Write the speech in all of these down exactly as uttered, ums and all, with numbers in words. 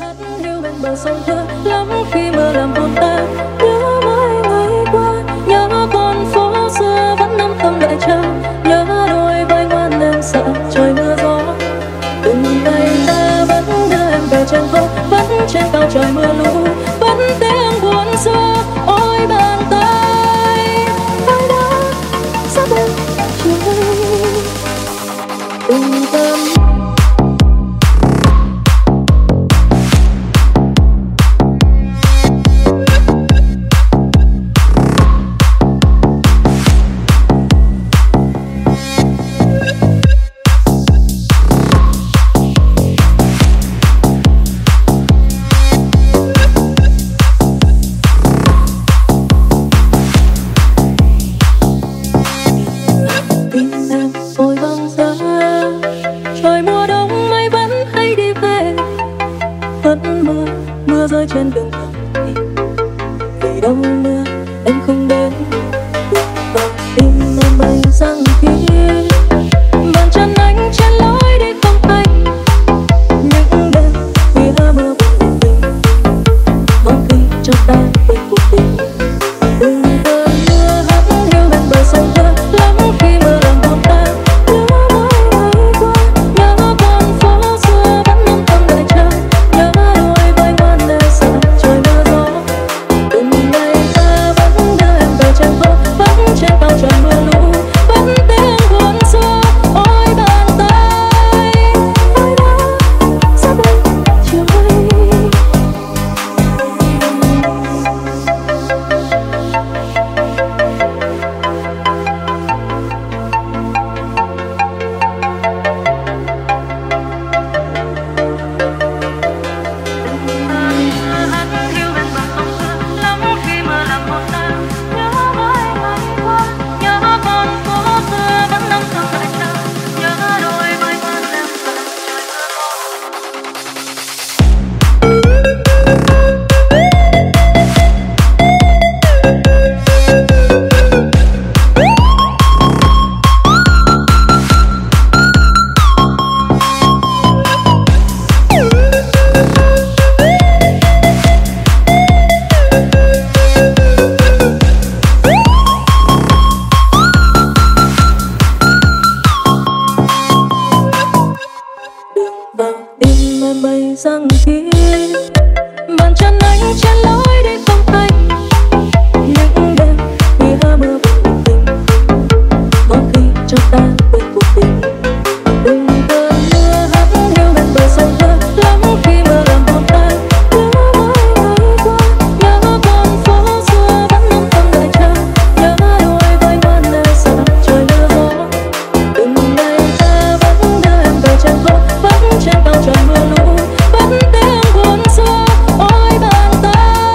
vẫn lưu bên bờ sông thơ lắm khi mưa làm hồn ta nhớ mãi ngày qua, nhớ con phố xưa vẫn nắm tâm đợi chờ, nhớ đôi vai ngoan em sợ trời mưa gió. Từng ngày ta vẫn đưa em về trên phố, vẫn trên cao trời mưa lũ, vẫn tiếng buồn xưa ôi bàn tay ai đã sát bên trời từng tâm. Mưa rơi trên đường thầm vì đâu mưa em không đến, vào tim em bay sang kia bàn chân anh trên lối đi không anh. Những đêm mưa mưa buồn tình có khi cho ta quên cuộc tình. Từng cơn mưa hắt hiu bên bờ sông thơ lắm khi mưa làm hồn ta nhớ mãi ngày qua, nhớ con phố xưa vẫn nắm tâm đợi chờ, nhớ đôi vai ngoan em sợ trời mưa gió. Từng ngày ta vẫn đưa em về trên phố, vẫn trên cao trời mưa lũ, vẫn tiếng buồn xưa ôi bàn tay ai đã sát bên trời. Vào tim em bay sang kia bàn chân anh trên lối đi không anh. Những đêm mưa mưa buồn tình có khi cho ta quên cuộc tình. Từng cơn mưa hắt hiu bên bờ sông thơ lắm khi mưa làm hồn ta nhớ mãi ngày qua, nhớ con phố xưa vẫn nắm tâm đợi chờ, nhớ đôi vai ngoan em sợ trời mưa gió. Từng ngày ta vẫn đưa em về trên phố, vẫn trên cao trời mưa lũ, vẫn tiếng buồn xưa ôi bàn tay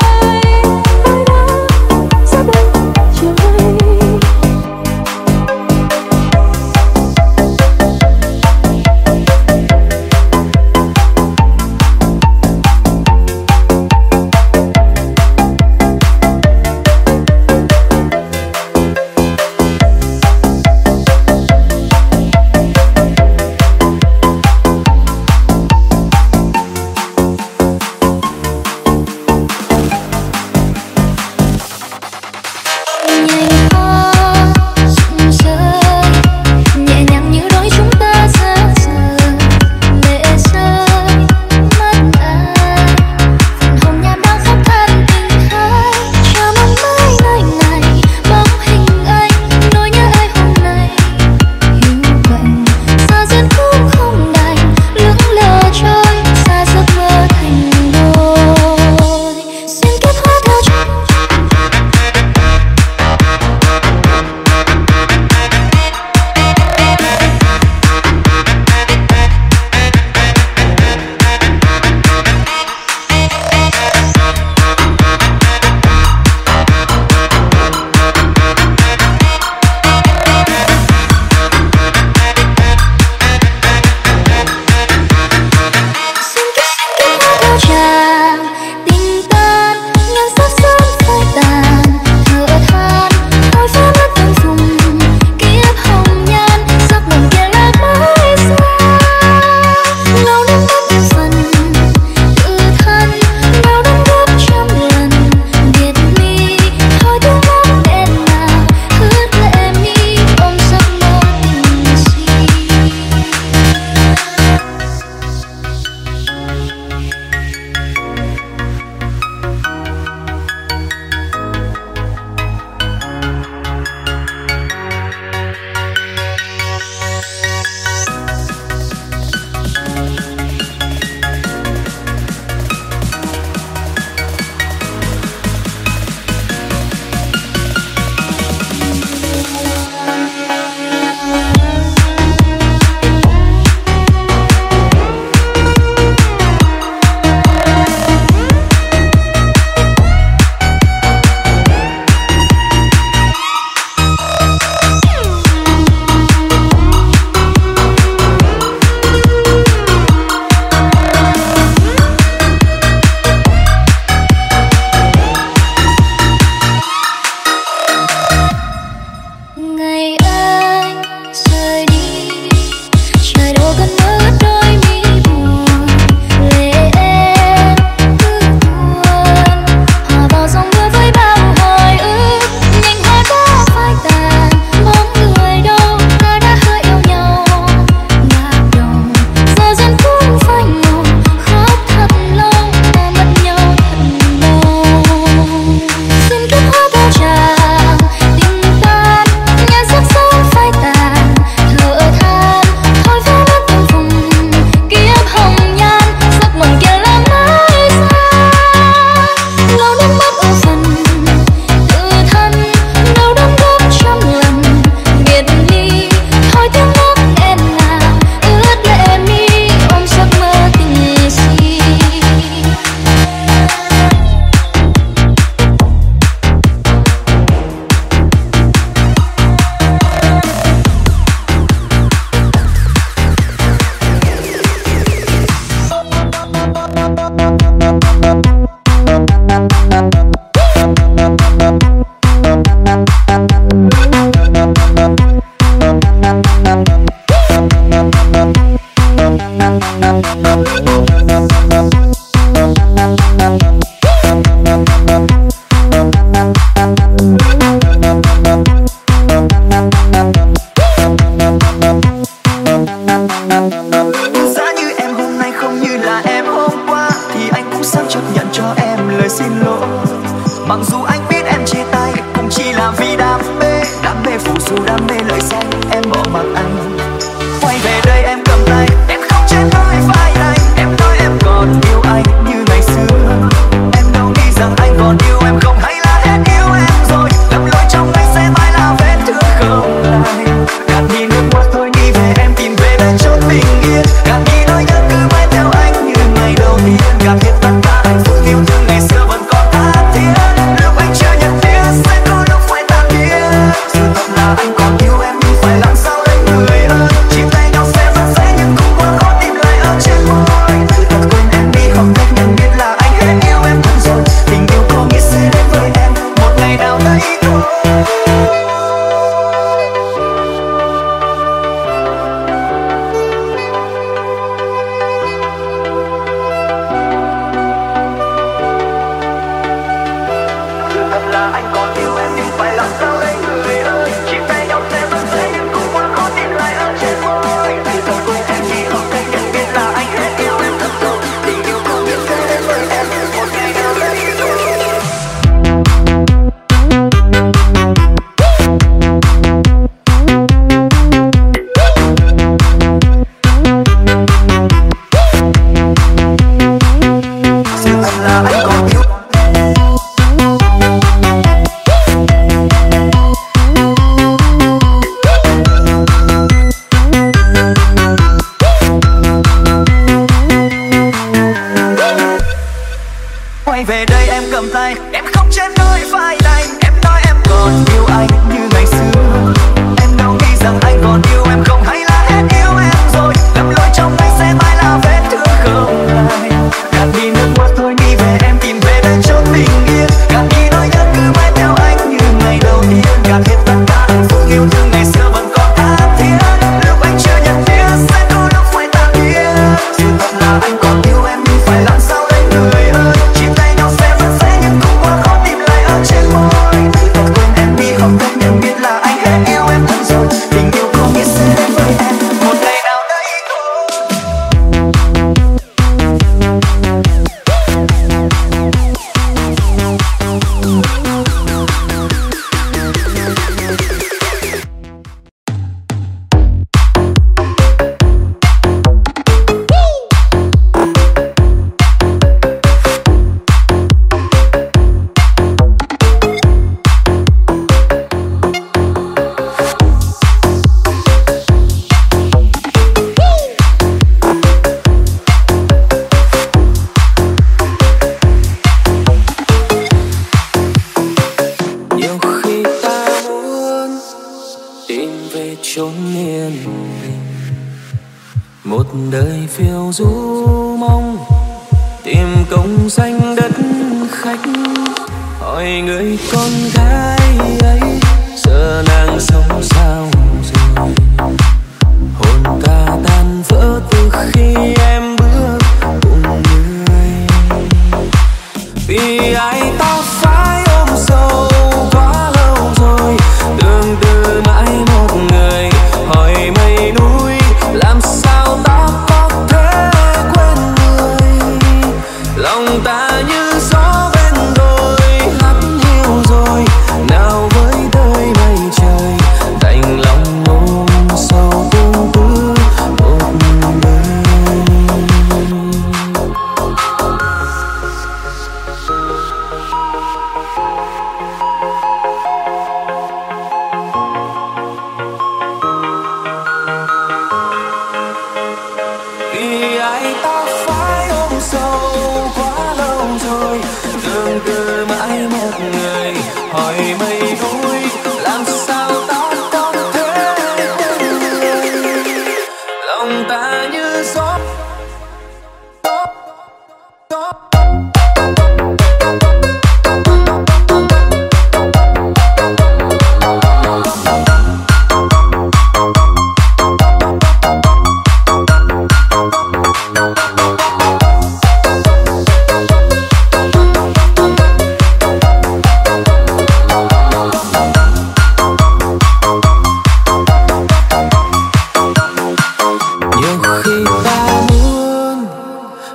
Đành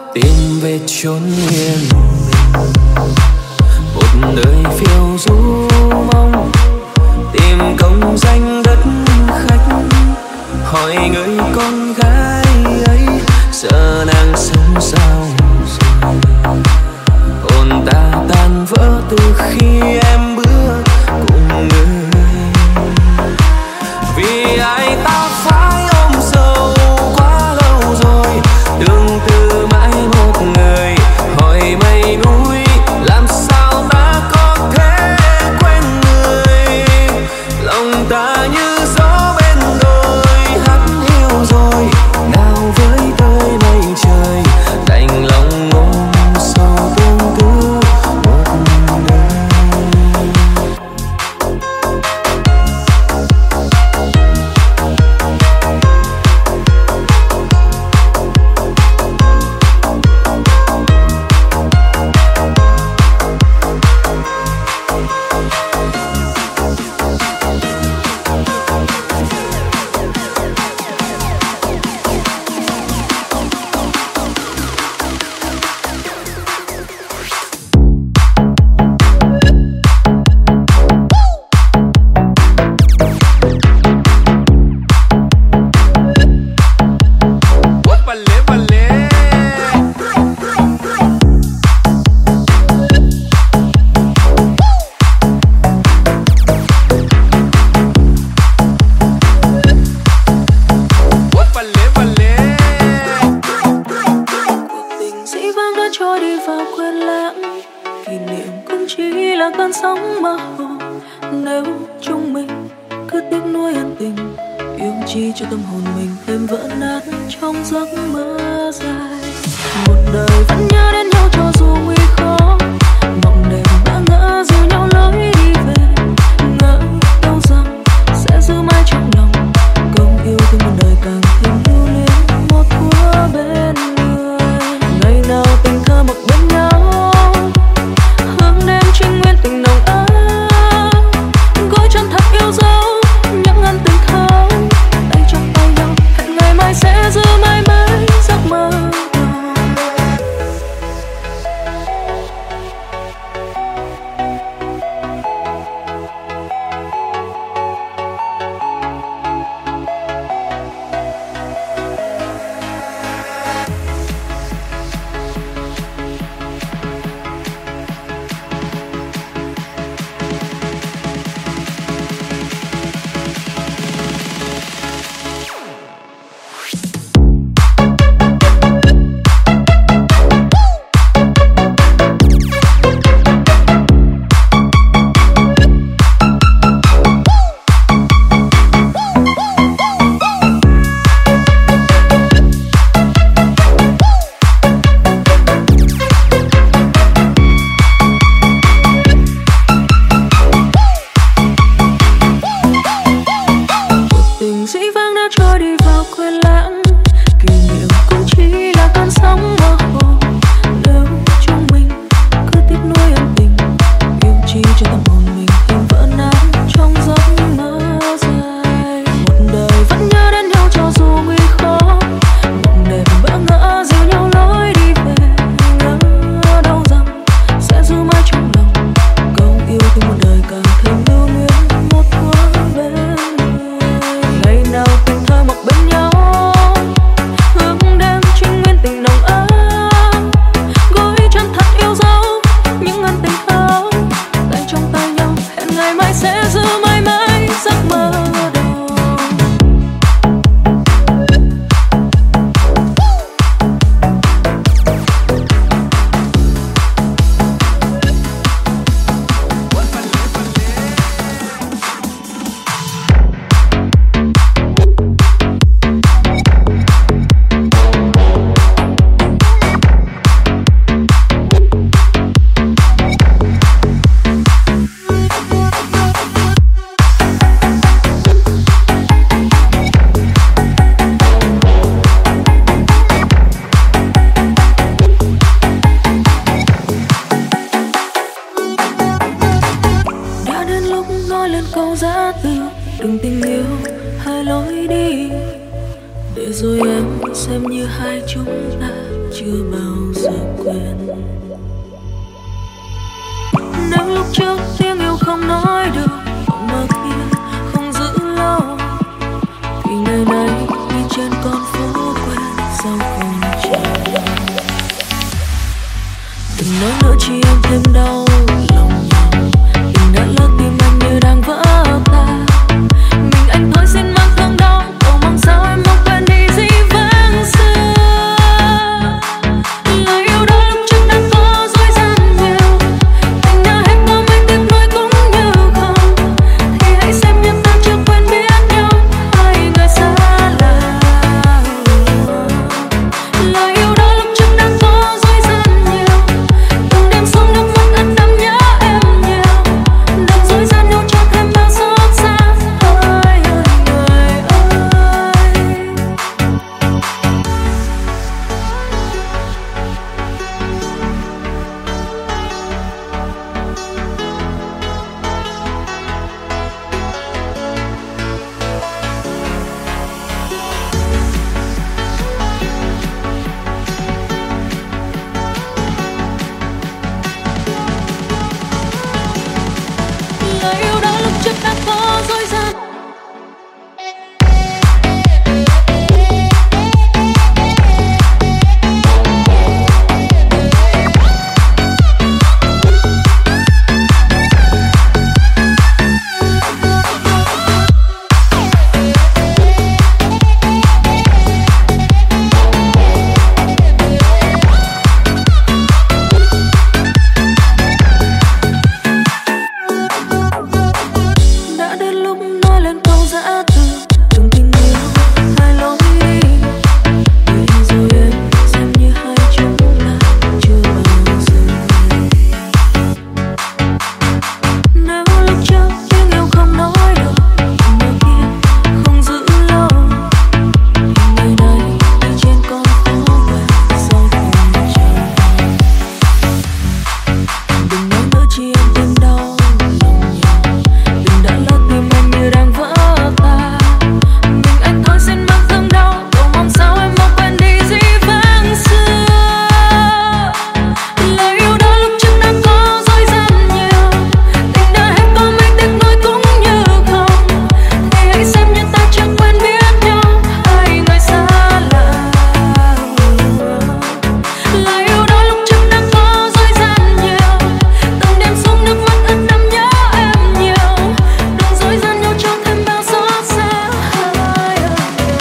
tìm về chốn yên bình, một đời phiêu du mong tìm công danh đất khách. Hỏi người con gái ấy giờ nàng sống sao rồi, hồn ta tan vỡ từ khi em bước cùng người. Vì ai ta phải ôm sầu quá lâu rồi, tương tư mãi một người. Hỏi mây núi làm sao ta có thể quên người, lòng ta như gió bên đồi hát hiu rồi. Nào với tới mây trời đành lòng ôm sầu tương tư một đời. đừng tình yêu hai lối đi, để rồi em xem như hai chúng ta chưa bao quên. Nếu lúc trước tiếng yêu không nói được, mộng mơ kia không giữ lâu, thì ngày nay đi trên con phố quen sao không chờ. Đừng nói nữa chỉ em thêm đau lòng nhau, tình đã lỡ tim anh như đang vỡ tan. Mình anh thôi xin mang thương đau, cầu mong sao em mau quên đi dĩ vãng xưa. Lời yêu đó lúc trước đã có dối gian nhiều, tình đã hết có mấy tiếng nói cũng như không. Thì hãy xem như ta chưa quen biết nhau, hai người xa lạ. Lời yêu đó lúc trước đã có dối gian nhiều, từng đêm xuống nước mắt ân đẫm nhớ em nhiều. Đừng dối gian nhau cho thêm bao xót xa, hai người ơi. Lời yêu đó lúc trước đã có dối gian. Đã đến lúc nói lên câu giã từ, đừng tình yêu hai lối đi. Để rồi em xem như hai chúng ta chưa bao giờ. Nếu lúc trước tiếng yêu không nói được, mơ kia không giữ lâu, thì ngày nay đi trên con phố quen sao không chờ. Đừng nói nữa chỉ em thêm đau lòng nhau, tình đã lỡ tim anh như đang vỡ tan. Mình anh thôi xin mang thương đau, cầu mong sao em mau quên đi dĩ vãng xưa. Lời yêu đó lúc trước đã có dối gian nhiều, tình đã hết có mấy tiếng nói cũng như không. Thì hãy xem như ta chưa quen biết nhau, hai người xa lạ. Lời yêu đó lúc trước đã có dối gian nhiều, từng đêm xuống nước mắt ân đẫm nhớ em nhiều. Đừng dối gian nhau cho thêm bao xót xa, hai ơi.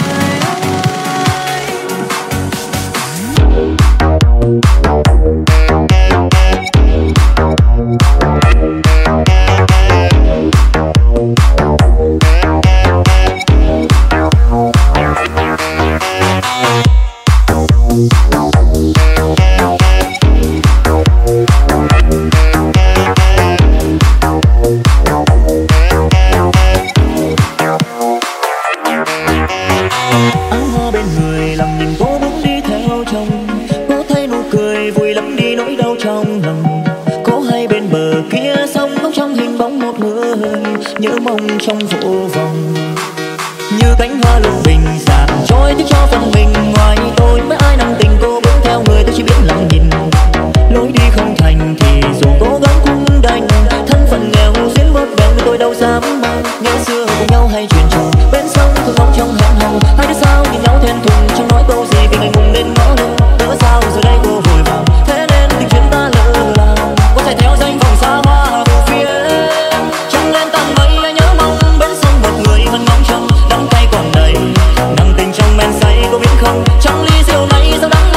Áng hoa bên người làm nhìn cô muốn đi theo chồng, cô thấy nụ cười vui lắm đi nỗi đau trong lòng. Cô hay bên bờ kia sông ngóng trong hình bóng một người, nhớ mong trong vô vọng. Như cánh hoa lục bình dạt trôi tiếc cho phần mình, ngoài tôi mấy ai nặng tình cô bước theo người tôi chỉ biết lặng nhìn. Lối đi không thành thì dù cố gắng cũng đành, thân phận nghèo duyên bớt bèo tôi đâu dám mang. Ngày xưa cùng nhau hay chuyện trò bên sông thường ngóng trong hẹn hò, hai đứa sao nhìn nhau thẹn thùng chẳng nói câu gì vì ngày mùng nên ngõ lưng. Đỡ sao giờ đây cô vội vàng, thế nên tình chuyện ta lỡ làng. Có chạy theo danh vọng xa hoa của phía trăng lên tầng mây ai nhớ mong bên sông một người vẫn ngóng trông đắng cay còn đầy. Nặng tình trong men say cô biết không, trong ly rượu này sao đắng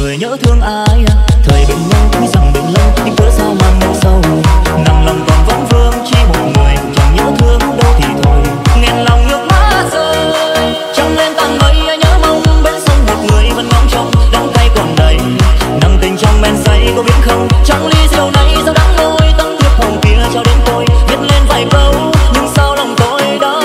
người nhớ thương ai. Thời bên nhau tuy rằng bên lâu nhưng cớ sao mang nỗi sâu. Nặng lòng còn vẫn vương chỉ một người, chẳng nhớ thương đâu thì thôi. Nghẹn lòng nước mắt rơi trong lên tàn mây, nhớ mong bên sông một người vẫn ngóng trông. Đắng cay còn đầy nặng tình trong men say, có biết không trong ly rượu này sao đắng môi. Tấm thiệp hồng kia cho đến tôi viết lên vài câu, nhưng sao lòng tôi đau.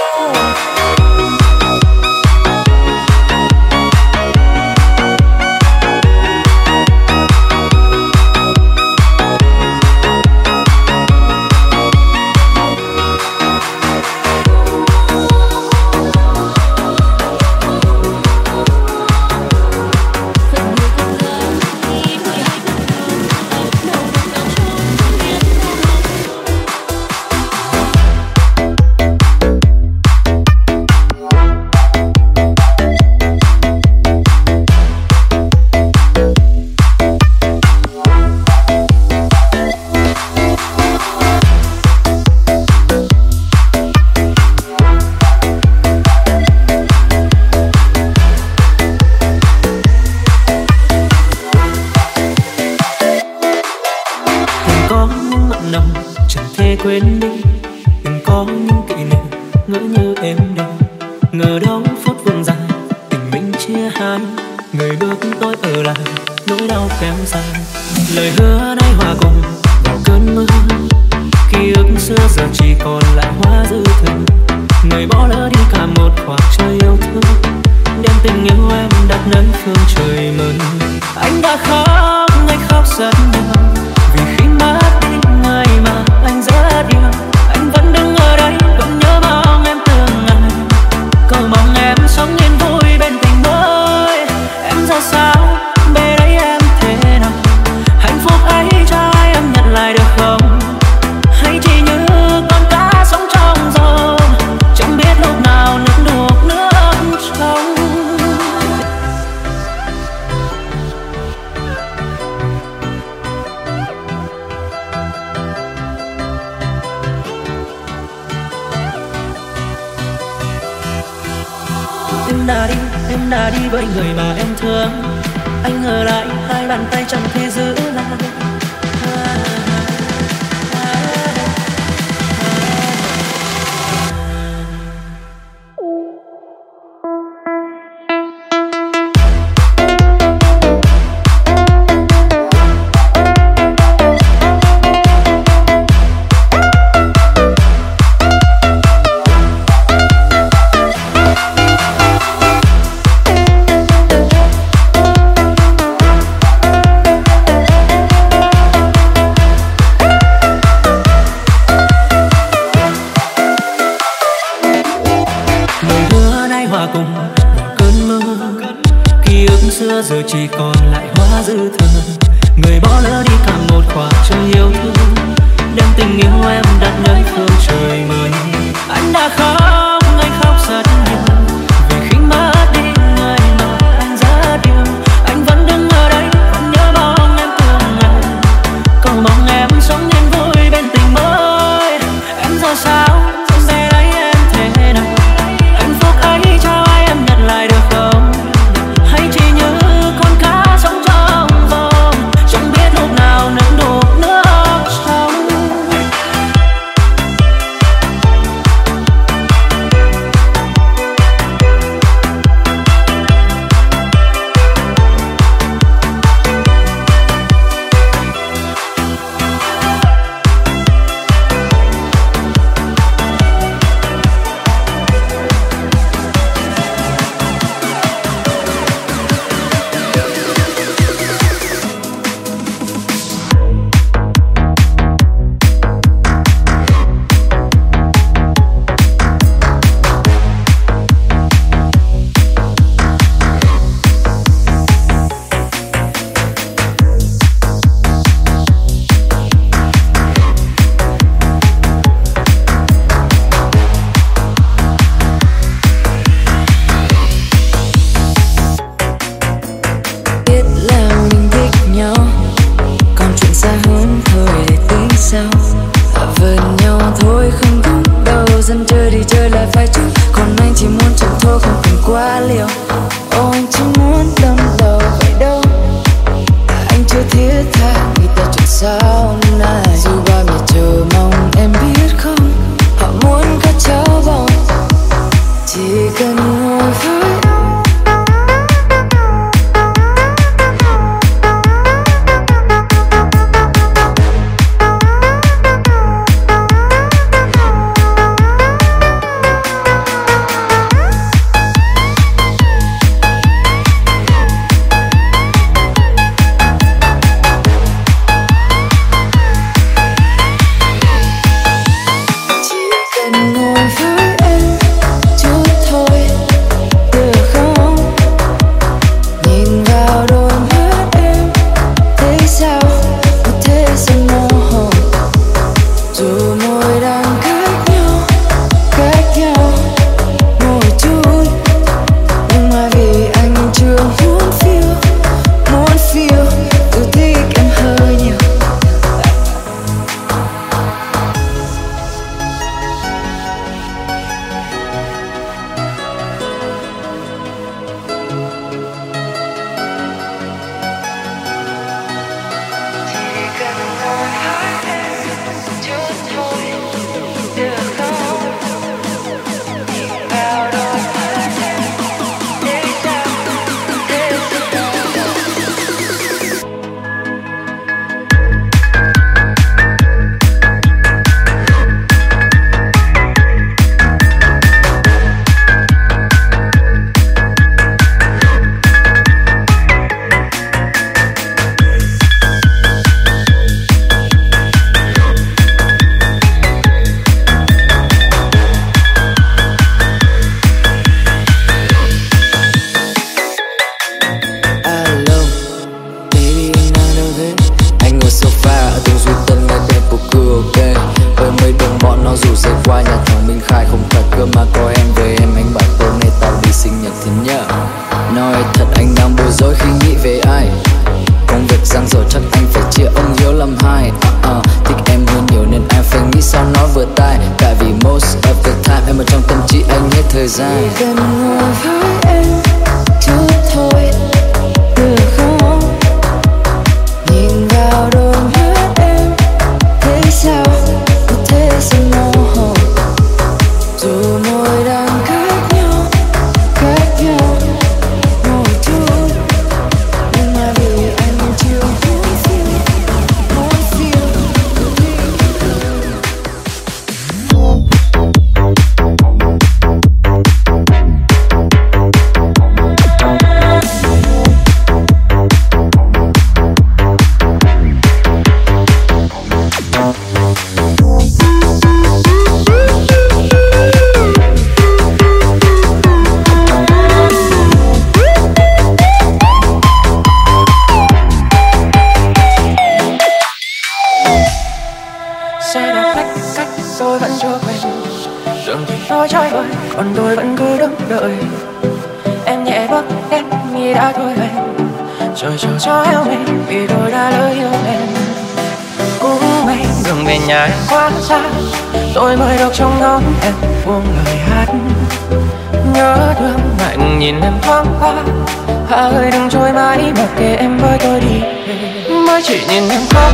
Quên đi, đừng có những kỷ niệm ngỡ như em đâu. Ngờ đâu phút vương dài tình mình chia hai, người bước tôi ở lại nỗi đau kéo dài. Lời hứa nay hòa cùng vào cơn mưa, ký ức xưa giờ chỉ còn lại hóa dư thừa. Người bỏ lỡ đi cả một khoảng trời yêu thương, đem tình yêu em đặt nơi phương trời mơn. Anh đã khóc, anh khóc rất nhiều, vì khi mất đi người mà anh rất yêu. Anh vẫn đứng ở đây, vẫn nhớ mong em từng ngày, cầu mong em sống yên vui bên tình mới. Em ra sao, bên đấy em thế nào, hạnh phúc ấy cho em nhận lại được không? Hay chỉ như con cá sống trong dòng, chẳng biết lúc nào nước đục nước trong. Em đã đi, em đã đi với người mà em thương. Anh ở lại, hai bàn tay chẳng thể giữ lại. Giờ chỉ còn lại hóa dư thừa, người bỏ lỡ đi cả một khoảng trời yêu thương, đem tình yêu em đặt nơi phương trời mới. Anh đã khóc, anh khóc rất nhiều, vì khi mất đi người mà anh rất yêu. Anh vẫn đứng ở đây, vẫn nhớ mong em từng ngày, cầu mong em sống yên vui bên tình mới. Em ra sao, về đây em thế nào, hạnh phúc ấy cho em nhận lại được không? Hay chỉ như con cá sống trong vòng, chẳng biết lúc nào nước đục nước trong. quá liều. Ô anh chỉ muốn đâm đầu vậy đâu. cần ngồi với tôi mới được trong ngóng em buông lời hát. Nhớ thương lạnh nhìn em thoáng qua, hạ ơi đừng trôi mãi mặc kệ em với tôi đi về. Mới chỉ nhìn em khóc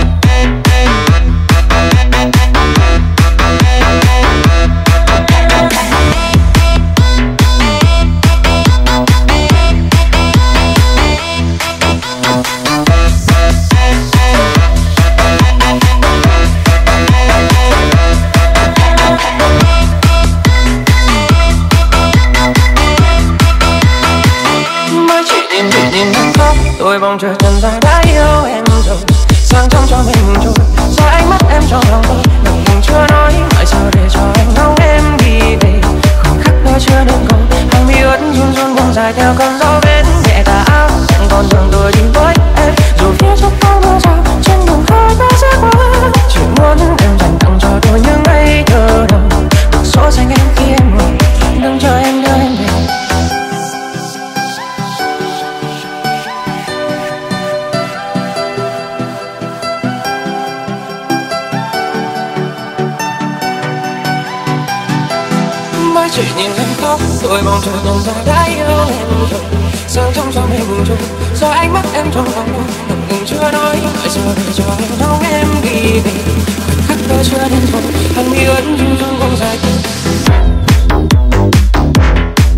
tôi vòng trời trần dài đã yêu em rồi, sáng trong cho mình trôi rồi ánh mắt em trong lòng tôi nồng mình chưa nói tại sao để cho anh nóng em đi về. Khoảng khắc đó chưa nên cầu hàng mi ướt run run buông dài theo cơn gió bên nhẹ tà áo chẳng còn đường tôi đi với em dù phía trước có mưa rào trên đường khói ta sẽ qua. Chỉ muốn em dành tặng cho tôi những ngây thơ đầu cuộc số xanh em khi em ngồi đừng chờ em đưa em về. Chỉ nhìn em khóc tôi mong trời còn dài đã yêu em rồi, sáng trong cho mình trôi rồi ánh mắt em trong lòng tôi ngập ngừng chưa nói tại sao để cho anh nóng em đi về. Khoảnh khắc đó chưa đến rồi hàng mi ướt run run buông dài.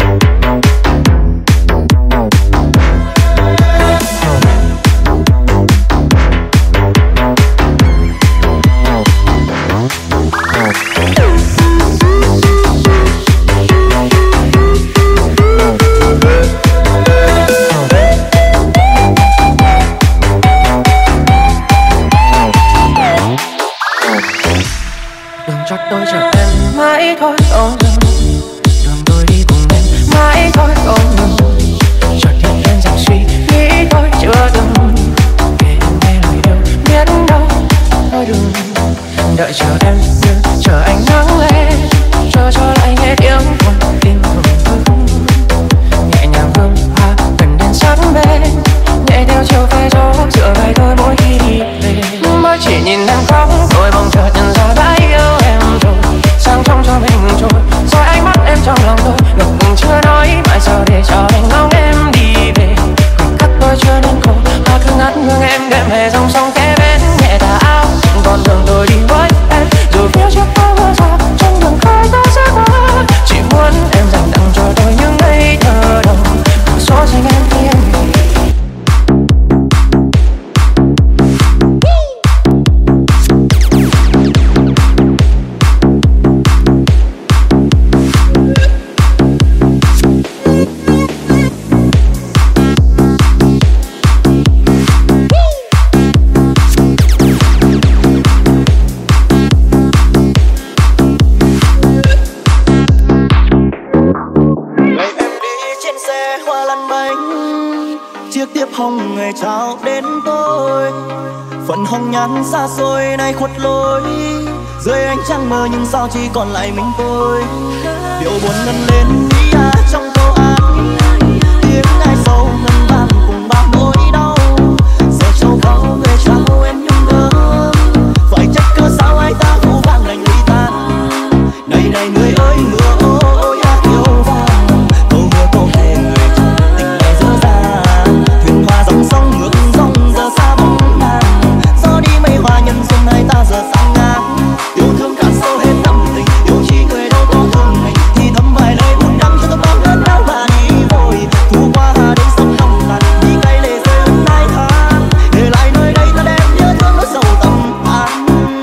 hoa lăn bánh, chiếc tiếp hồng người trao đến tôi. Phần hồng nhan xa xôi nay khuất lối, dưới ánh trăng mơ nhưng sao chỉ còn lại mình tôi. Điệu buồn ngân lên ý à trong câu hát, tiếng ai sâu ngân vang cùng bao nỗi đau. Giờ châu báu người trao em nhung nhớ, phải trách cớ sao ai ta vu vang lành ly tan. Này này người ơi mưa ôi hát yêu vang, câu mưa câu thề người trong tình này dở dang. Thuyền hoa dòng sông ngược dòng giờ xa bóng nàng, gió đi mây hoa nhân xuân hai ta giờ sang ngang. Yêu thương cạn sâu hết tâm tình, yêu chi người đâu có thương mình, thì thấm vài lời buồn đắng cho tôi bao lớn đau mà đi vội. Thu qua hà đến sông lòng làn, đi cây lệ rơi ướt hai tháng, để lại nơi đây ta đem nhớ thương nỗi sầu tâm an.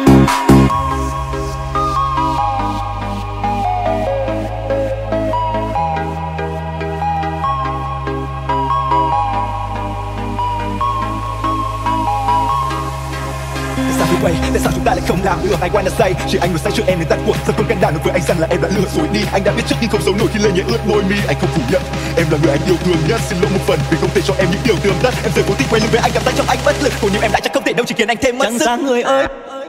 Sao vì vậy, tại sao chúng ta lại không làm được? I wanna say, chỉ anh vừa say cho em đến tận cuộc. Giờ không can đảm được với anh rằng là em đã lừa dối đi. Anh đã biết trước nhưng không giấu nổi khi lên nhẹ ướt môi mi. Anh không phủ nhận, em là người anh yêu thương nhất. Xin lỗi một phần vì không thể cho em những điều tươm tất. Em giờ cố tình quay lưng với anh, cảm giác trong anh bất lực. Còn như em đã chắc không thể đâu, chỉ khiến anh thêm mất Chẳng sức. xa người ơi.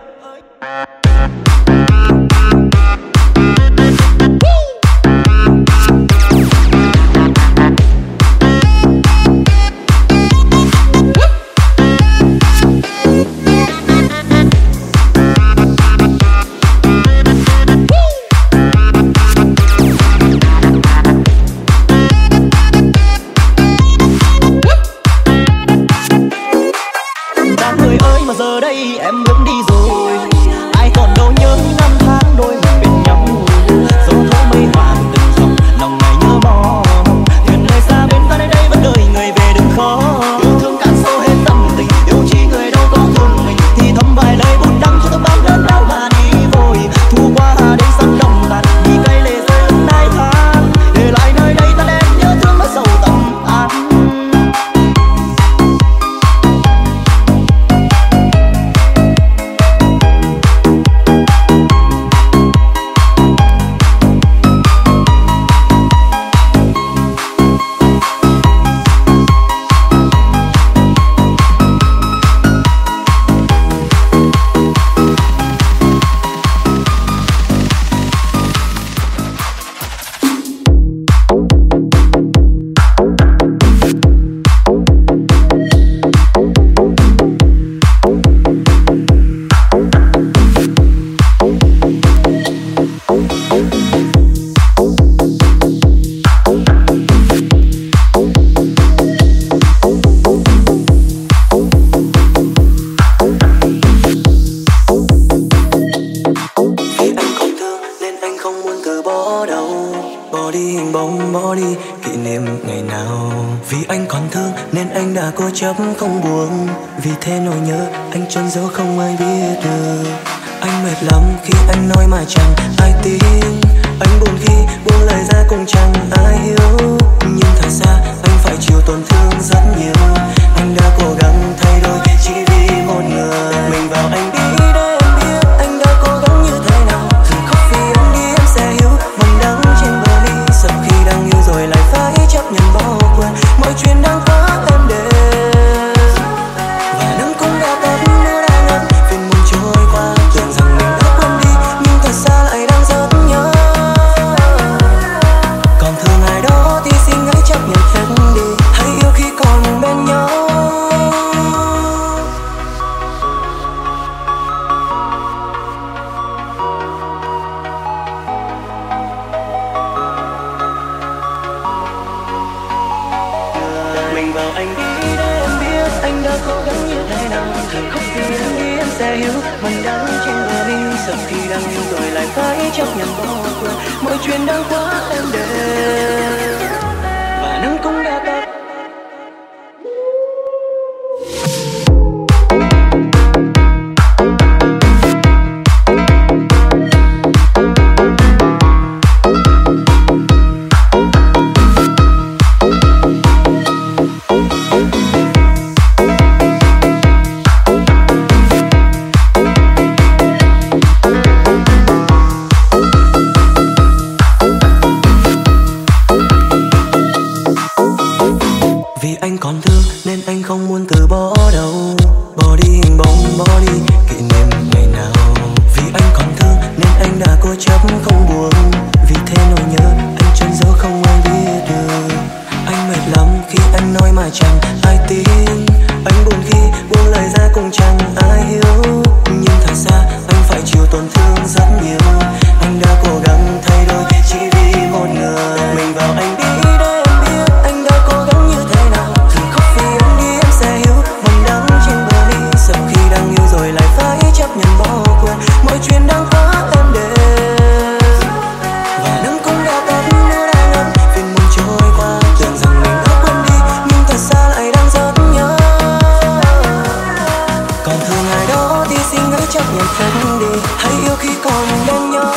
Giờ đây em bước đi rồi, ai còn đâu nhớ năm tháng đôi mình bên nhau. Dẫu thấu mây hoa từng dòng, lòng này nhớ mong. Thuyền nơi xa bên ta nơi đây vẫn đợi người về đừng khó. Yêu thương cạn sâu hết tâm tình, yêu chi người đâu có thương mình, thì thấm vài lời buồn đắng cho tôi bao đớn đau mà đi vội. Thu qua hà đến sông đồng làn, đi cây lệ rơi ướt hai tháng, để lại nơi đây ta đem nhớ thương nỗi sầu tâm an. Cố chấp không buồn, vì thế nỗi nhớ anh trốn giấu không ai biết được. Anh mệt lắm khi anh nói mà chẳng ai tin, anh buồn khi buông lời ra cũng chẳng ai hiểu. Nhưng thật ra anh phải chịu tổn thương rất nhiều. Anh đã cố gắng thay đổi chỉ vì một người. Mình vào anh đi để em biết anh đã cố gắng như thế nào. Thì khóc vì anh đi em sẽ hiểu mặn đắng trên bờ ly. Sợ khi đang yêu rồi lại phải chấp nhận bỏ quên mọi chuyện đang quá em để. Chấp nhận bỏ quên mọi chuyện đang quá em để, và nắng cũng đã tắt. chẳng ai tin. Anh buồn khi buông lời ra cũng chẳng ai hiểu, nhưng thật ra anh phải chịu tổn thương rất nhiều. Anh đã cố gắng thay đổi chỉ vì một người. Mình vào anh đi để em biết anh đã cố gắng như thế nào. Đừng khóc vì em đi em sẽ hiểu mầm đắng trên bờ ly. Sau khi đang yêu rồi lại phải chấp nhận bỏ quên mọi chuyện đang quá êm đềm. Và nắng cũng đã tắt nữa đang ngắm phiền muộn trôi qua. Tưởng rằng mình đã quên đi nhưng thật ra lại đang rất nhớ. Còn thương ai đó thì xin hãy chấp nhận thân đi. Hãy yêu khi còn bên nhau.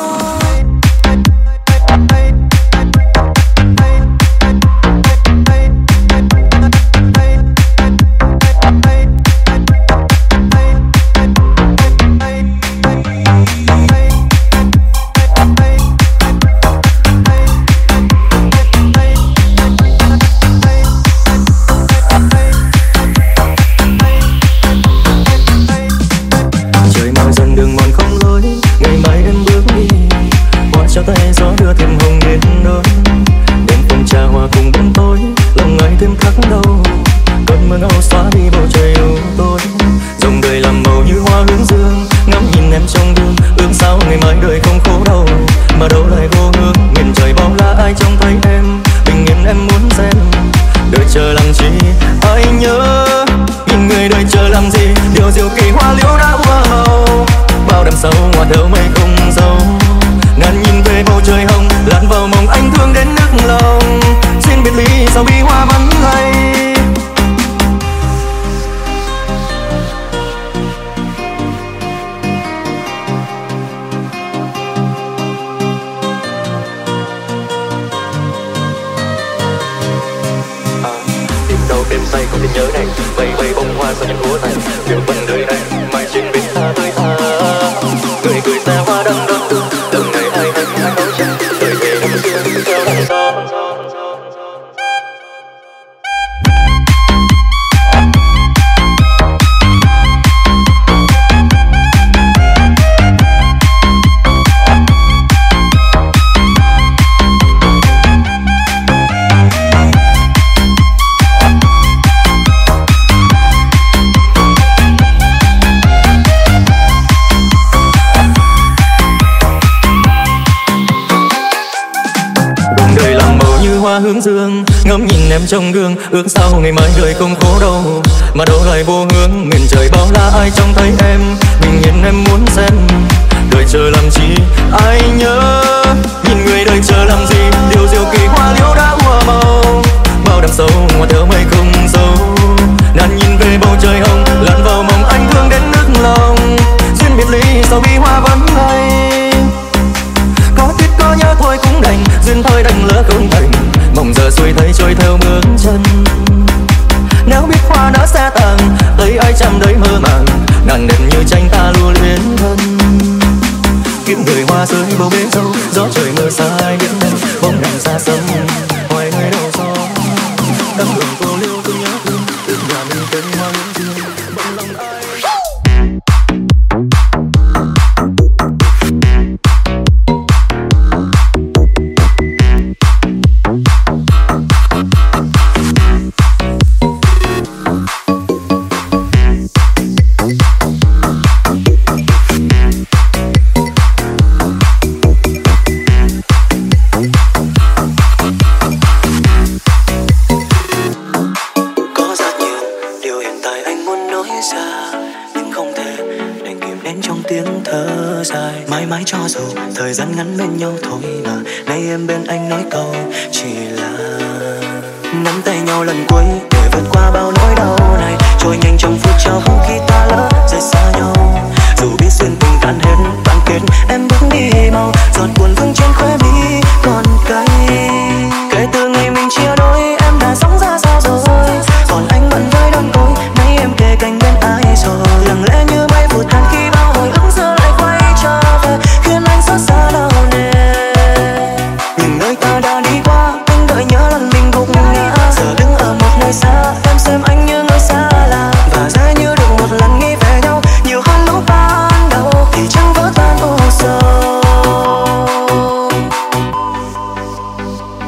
Cho tay gió đưa thêm hồng đến đôi. Đêm phong trà hoa cùng bóng tối, lòng ngày thêm khắc đau. Cơn mưa ngâu xóa đi bầu trời u tối. Dòng đời làm màu như hoa hướng dương, ngắm nhìn em trong gương. Ước sao ngày mai đời không khổ đau, mà đâu lại vô hướng. Miền trời bao la ai trông thấy em, bình yên em muốn xem. Đợi chờ làm chi ai nhớ, nhìn người đợi chờ làm gì. Điều diệu kỳ hoa liễu đã hoa màu, bao đêm sau hoa theo mây không dấu. Ngàn nhìn về bầu trời hồng, lặn vào mộng anh thương đến nức lòng. Xin biệt ly sao bi hoa vẫn hay. À, đêm đâu đêm say không thể nhớ này. Bay bay bông hoa sao nhặt lúa này. Điều vẫn đời này, mai trên bên ta tới ta. Người cười xa hoa đắng đắng thương. Từng ngày ai anh ai nói chẳng đời về năm xưa theo đằng gió. Hoa hướng dương, ngắm nhìn em trong gương. Ước sao ngày mai đời không khổ đâu, mà đâu lại vô hướng. Miền trời bao la ai trông thấy em, bình yên em muốn xem. Đợi chờ làm chi ai nhớ, nhìn người đợi chờ làm gì. Điều diệu kỳ hoa liễu đã hoa màu, bao đêm sâu hoa theo mây không dấu. Nàng nhìn về bầu trời hồng, lặn vào mộng anh thương đến nức lòng. Duyên biệt ly sao bi hoa vẫn hay. Có tiếc có nhớ thôi cũng đành, duyên thôi đành lỡ không thành. Mong giờ xuôi thấy trôi theo bước chân. Nếu biết hoa nở sẽ tàn, tới ai chăm đấy mơ màng. Nàng đẹp như tranh ta lưu luyến thân. Kiếm người hoa rơi bầu bế dâu, gió trời mưa xa ai biết em. Bóng nàng xa sông, hoài người đâu gió. Tấm đường cô liêu tôi nhớ thương, từ nhà mình tên hoa hướng dương. Bằng lòng ai mãi cho dù thời gian ngắn bên nhau thôi mà. Nay em bên anh nói câu chỉ là nắm tay nhau lần cuối để vượt qua bao nỗi đau này. Trôi nhanh trong phút chốc khi ta lỡ rời xa nhau. Dù biết duyên tình tan hết tan kết, em bước đi mau. Giọt buồn vương trên khóe mi còn cay. Kể từ ngày mình chia đôi em đã sống ra sao rồi. Còn anh bận với đón tôi, nay em kề cạnh bên ai rồi. Lặng lẽ như mây vụt tan khi bao hồi ức giờ lại quay trở về, khiến anh xót xa đau nề. Những nơi ta đã đi qua, anh đợi nhớ lần mình gục ngã. Giờ đứng ở một nơi xa, em xem anh như người xa lạ. Và giá như được một lần nghĩ về nhau nhiều hơn lúc ban đầu, thì chẳng vỡ tan ô sầu.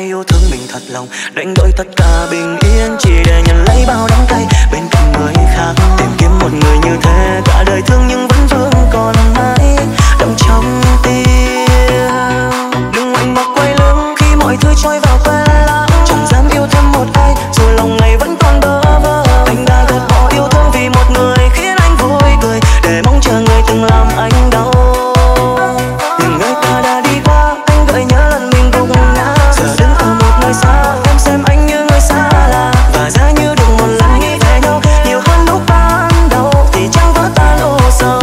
yêu thương mình thật lòng, đánh đổi tất cả bình yên chỉ để nhận lấy bao đắng cay bên cạnh người khác. Tìm kiếm một người như thế cả đời thương nhưng vẫn vương còn mãi đậm trong tim. Đừng ngoảnh mặt quay lưng khi mọi thứ trôi vào quên lãng, chẳng dám yêu thêm một ai dù lòng ngày vẫn còn bơ vơ. Anh đã gạt bỏ yêu thương vì một người khiến anh vui cười, để mong chờ người từng làm anh đau. Nhưng người ta đã đi qua, anh gợi nhớ lần mình gục ngã. Giờ đứng ở một nơi xa, em xem anh như người xa lạ. Và giá như được một lần nghĩ về nhau nhiều hơn lúc ban đầu thì chẳng vỡ tan ô sầu.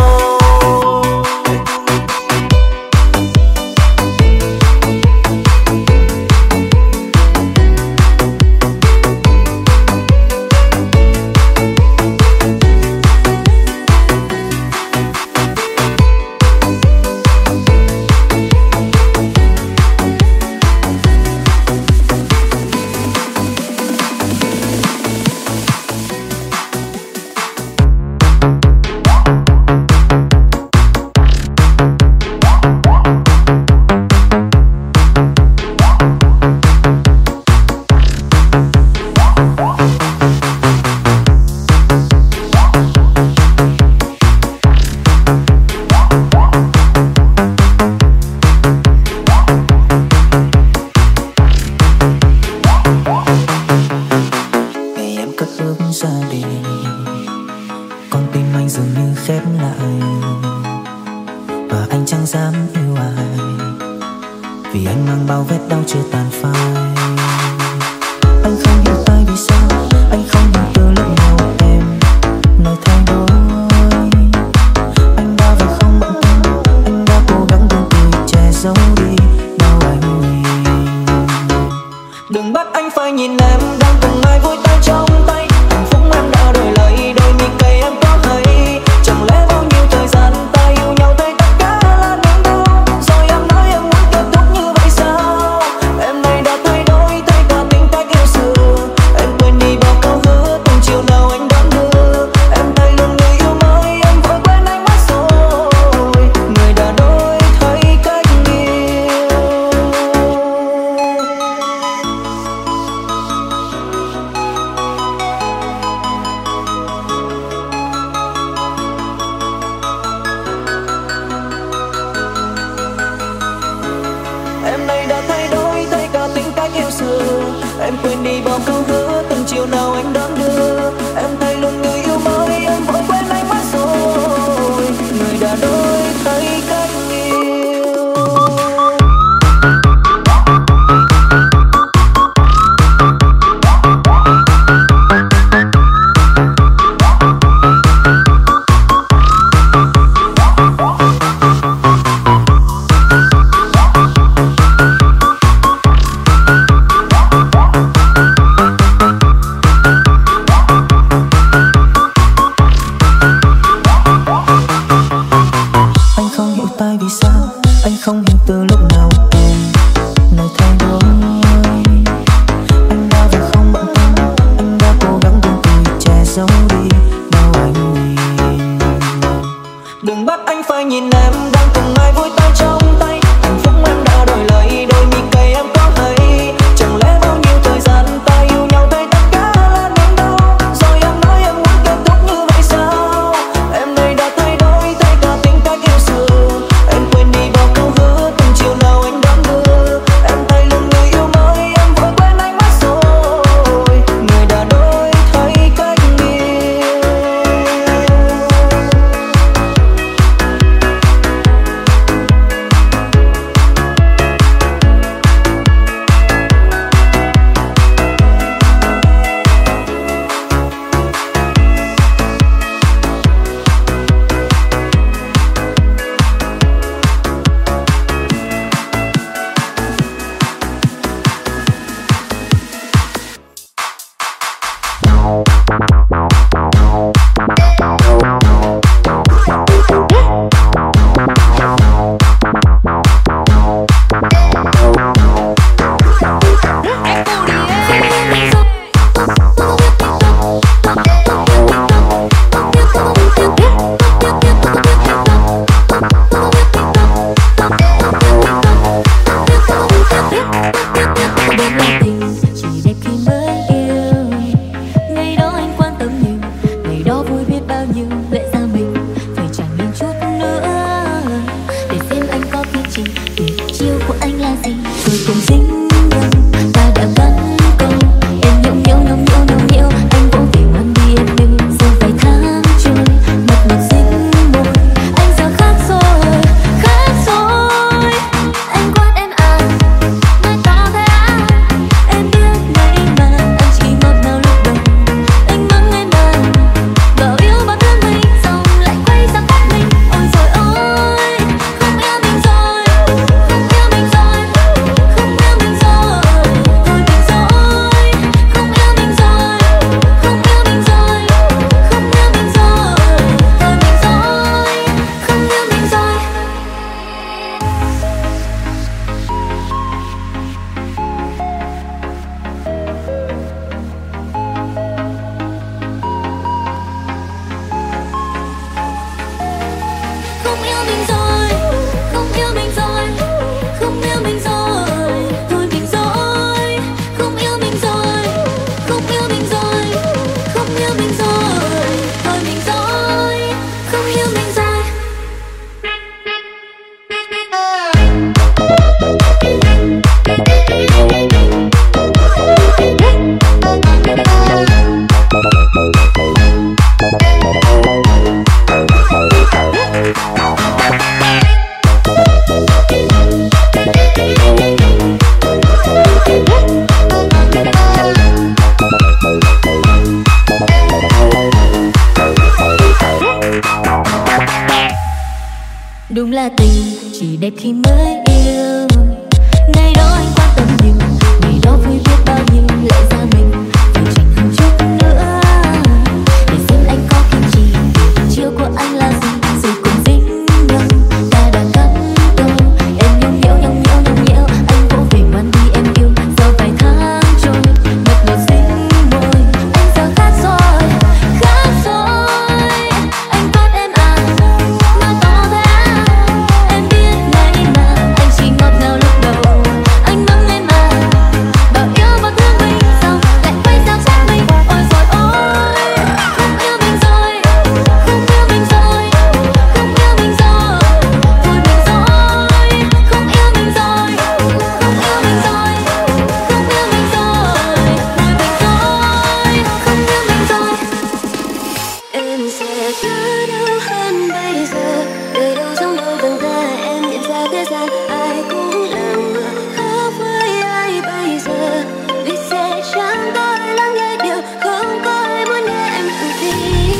Đúng là tình chỉ đẹp khi mới yêu. Ngày đó anh quan tâm nhiều, ngày đó vui biết bao nhiêu, lẽ ra mình phải dành hơn chút nữa để xem anh có kiên trì. Chiều của anh là gì rồi cùng dính nhau, ta đã cắm câu. Em nhung nhiễu nhung nhiễu nhung nhiễu, anh vỗ về ngoan đi em yêu. Sau vài tháng trôi, mệt mỏi dính môi, anh giờ khác rồi, khác rồi. Anh bắt em à, nói to thế à, em biết đấy mà, anh chỉ ngọt ngào lúc đầu. Anh mong em à, bảo yêu và thương mình, sao lại quay sang trách mình. Ôi rồi ôi, không yêu mình rồi, không yêu mình rồi, không yêu mình rồi, thôi mình rồi, không yêu mình rồi, không yêu mình rồi, không yêu mình rồi, thôi mình rồi, không yêu mình rồi. Em sẽ cứ đâu hơn bây giờ, đời đâu giống đâu vầng ta. Em nhận ra thế gian ai cũng là ngờ, khó với ai bây giờ, vì sẽ chẳng có ai lắng nghe điều không có ai muốn nghe em làm gì.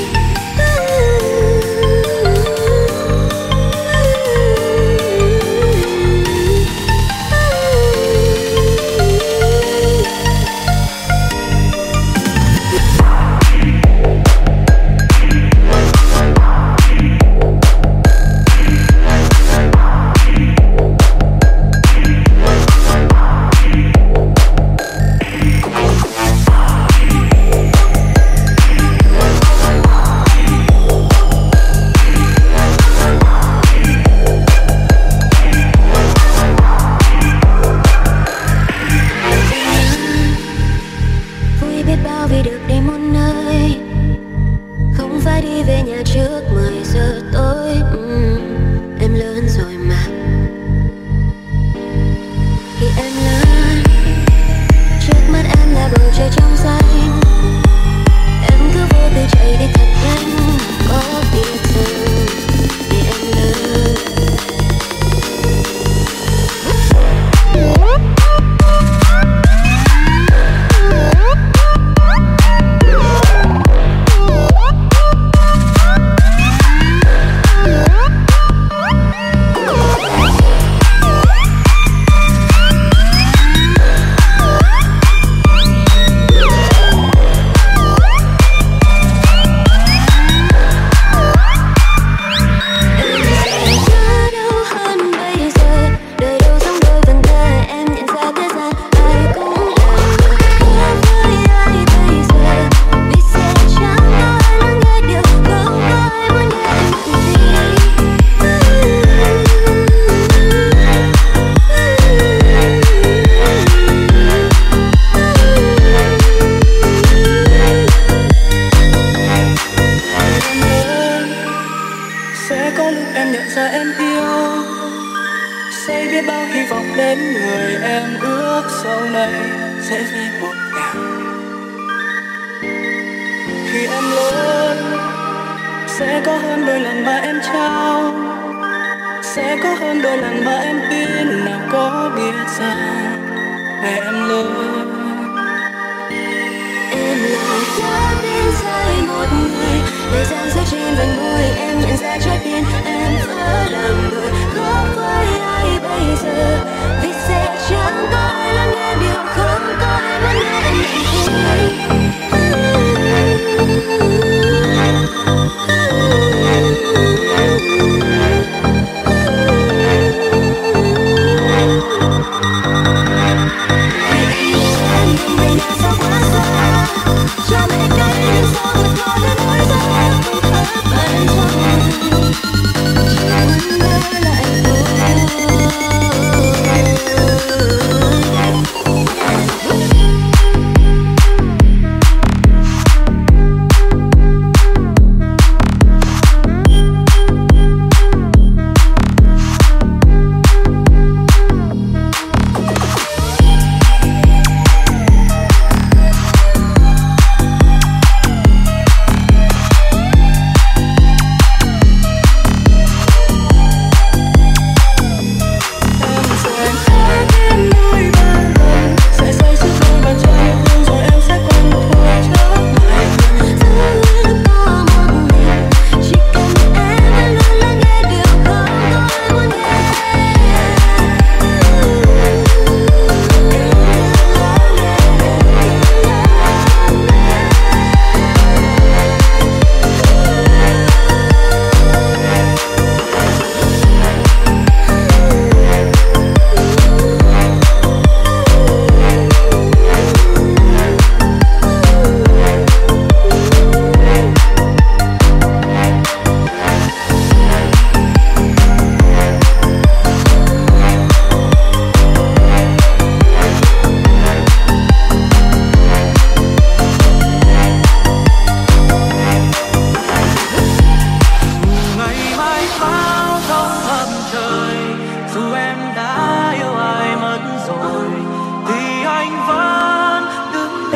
Vui biết bao vì được đến một nơi, không phải đi về nhà trước mười giờ tối. Ừm, em lớn rồi mà. Khi em lớn, trước mắt em là bầu trời trong xanh. Em cứ vô tư chạy đi thật nhanh, có biết rằng vì em lớn. Sẽ có lúc em nhận ra em yêu, sẽ biết bao hy vọng đến người em ước sau này sẽ về một nhà. Khi em lớn, sẽ có hơn đôi lần mà em trao, sẽ có hơn đôi lần mà em tin. Nào có biết rằng ngày em lớn, Em là đã tin rơi một người, thời gian rơi trên vành môi. Em nhận ra trái tim em vỡ làm đôi, khó với ai bây giờ, vì sẽ chẳng có ai lắng nghe điều không có ai muốn nghe em cho mẹ cái sao vượt qua đến nỗi sợ em không thể bên trong.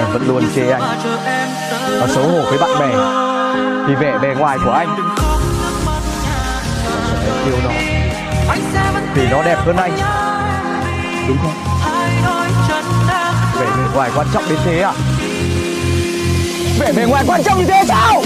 vẫn luôn chê anh và xấu hổ với bạn bè vì vẻ bề ngoài của anh. Em yêu nó vì nó đẹp hơn anh, đúng không? Vẻ bề ngoài quan trọng đến thế à? Vẻ bề ngoài quan trọng như thế sao?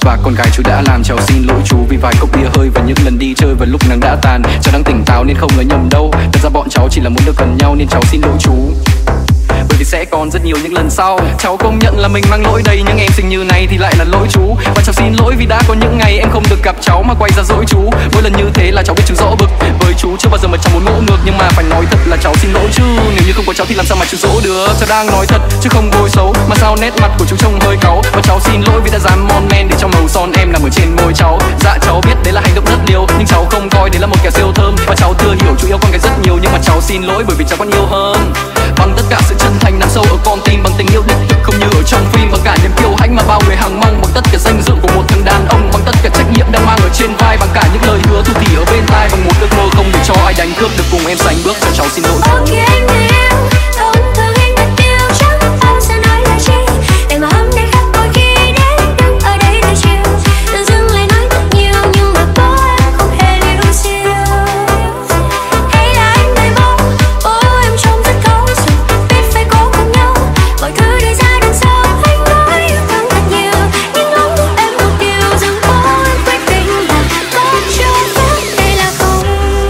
và con gái chú đã làm. Cháu xin lỗi chú vì vài cốc bia hơi và những lần đi chơi vào lúc nắng đã tàn. Cháu đang tỉnh táo nên không ngờ nhầm đâu, thật ra bọn cháu chỉ là muốn được gần nhau nên cháu xin lỗi chú. Bởi vì sẽ còn rất nhiều những lần sau. Cháu công nhận là mình mang lỗi đây, nhưng em xinh như này thì lại là lỗi chú. Và cháu xin lỗi vì đã có những ngày em không được gặp cháu mà quay ra dỗi chú. Mỗi lần như thế là cháu biết chú rõ bực. Với chú chưa bao giờ mà cháu muốn ngỗ ngược, nhưng mà phải nói thật là cháu xin lỗi chứ. Nếu như không có cháu thì làm sao mà chú dỗ được. Cháu đang nói thật chứ không bôi xấu, mà sao nét mặt của chú trông hơi cáu. Và cháu xin lỗi vì đã dám mon men để cho màu son em nằm ở trên môi cháu. Dạ cháu biết đấy là hành động rất liều, nhưng cháu không coi đấy là một kẻ siêu thơm. Và cháu thừa hiểu chú yêu con gái rất nhiều, nhưng mà cháu xin lỗi bởi vì cháu còn yêu hơn. Bằng tất cả sự chân thành nằm sâu ở con tim, bằng tình yêu đích thực không như ở trong phim, bằng cả niềm kiêu hãnh mà bao người hằng mong, bằng tất cả danh dự của một thằng đàn ông, bằng tất cả trách nhiệm đang mang ở trên vai, bằng cả những lời hứa thu tỉ ở bên tai, bằng một ước mơ không để cho ai đánh cướp được cùng em sánh bước. Cho cháu xin lỗi. Ok anh yêu, tổn thương anh thật yêu, chắc anh sẽ nói là chi để mà hôm nay khác mỗi khi đến đứng ở đây để chiều. Tự dưng lại nói thật nhiều nhưng mà có em không hề liều siêu. Hay là anh người mong bố em trông rất khó xử, biết phải cố cùng nhau mọi thứ để ra đằng sau. Anh nói yêu thương thật nhiều nhưng lòng của em một điều rằng bố em quyết định là có cho phép hay là không.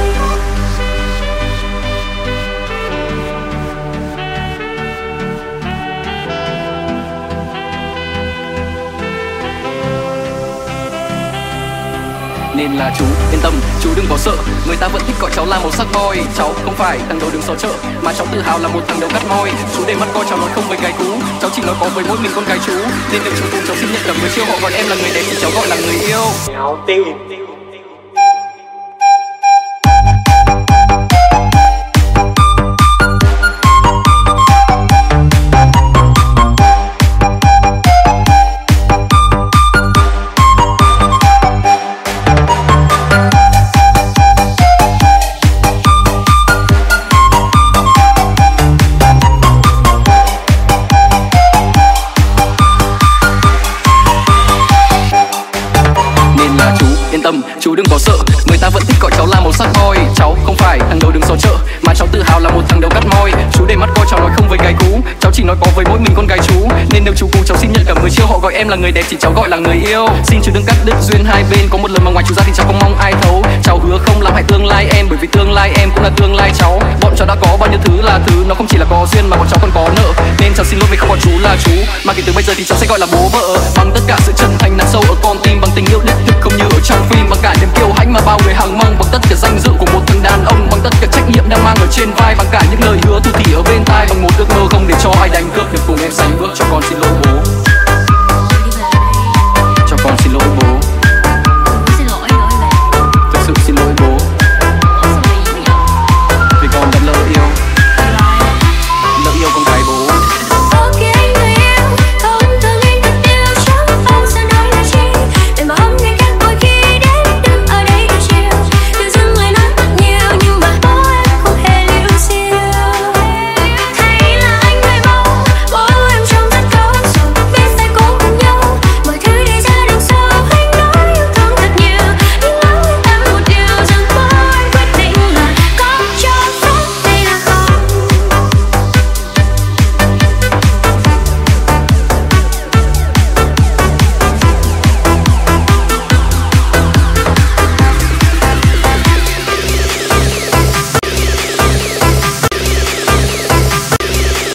Nên là chú yên tâm, chú đừng có sợ. Người ta vẫn thích gọi cháu là một sắc boy. Cháu không phải thằng đầu đường xó chợ, mà cháu tự hào là một thằng đầu cắt môi. Chú để mắt coi cháu nói không với gái cú, cháu chỉ nói có với mỗi mình con gái chú. Nên nếu chú cùng cháu xin nhận cả người siêu, họ gọi em là người đẹp thì cháu gọi là người yêu. Cháu tiêu. Chú đừng có sợ, người ta vẫn thích gọi cháu là một sắc boy. Cháu không phải thằng đầu đường xó chợ, mà cháu tự hào là một thằng đầu cắt môi. Chú để mắt coi cháu nói không với gái cú, cháu chỉ nói có với mỗi mình con gái chú. Nên nếu chú cùng cháu xin nhận cả mười chiêu, họ gọi em là người đẹp thì cháu gọi là người yêu. Xin chú đừng cắt đứt duyên hai bên, có một lần mà ngoài chú ra thì cháu không mong ai thấu. Cháu hứa không làm hại tương lai em, bởi vì tương lai em cũng là tương lai cháu. Bọn cháu đã có bao nhiêu thứ là thứ, nó không chỉ là có duyên mà bọn cháu còn có nợ. Nên cháu xin lỗi vì không gọi chú là chú, mà kể từ bây giờ thì cháu sẽ gọi là bố vợ. Bằng tất cả sự chân thành nằm sâu ở con tim, bằng tình yêu đích thực không như ở trong phim, bằng cả niềm kiêu hãnh mà bao người hằng mong, bằng tất cả danh dự của một thằng đàn ông, bằng tất cả trách nhiệm đang mang ở trên vai, bằng cả